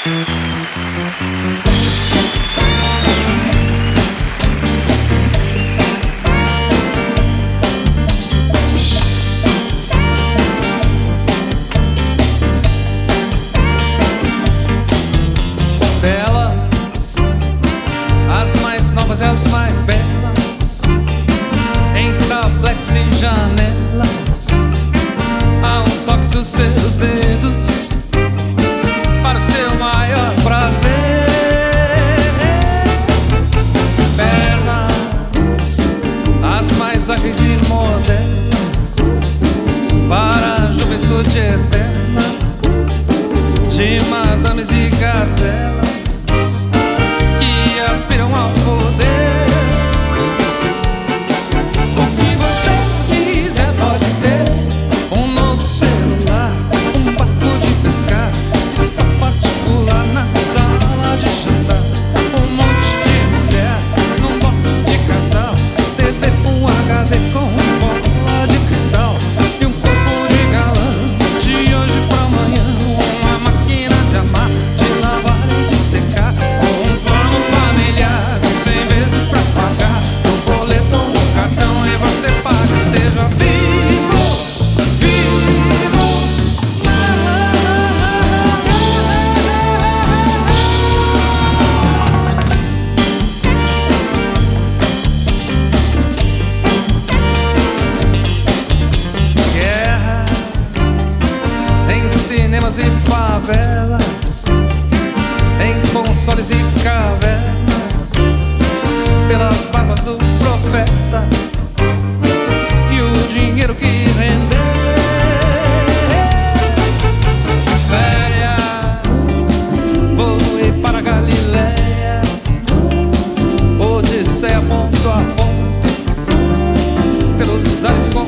Belas, as mais novas e as mais belas, em tabletes e janelas, a um toque dos seus dedos, para o seu maior prazer. Belas, as mais ágeis e modernas, para a juventude eterna, de madames e gazelas que aspiram ao poder. O que você quiser pode ter: um novo celular, um barco de pescar, spa particular na sala de jantar, um monte de mulher num box de casal, TV Full HD com bola de cristal e um corpo de galã de hoje pra amanhã, uma máquina de amar, de lavar e de secar, com um plano familiar, 100 vezes pra pagar, no boleto ou no cartão, e você paga, esteja vivo, vivo. Guerras em cinemas e favelas, em consoles e cavernas, pelas barbas do profeta e o dinheiro que render. Férias, voe para Galileia, Odisseia ponto a ponto, pelos ares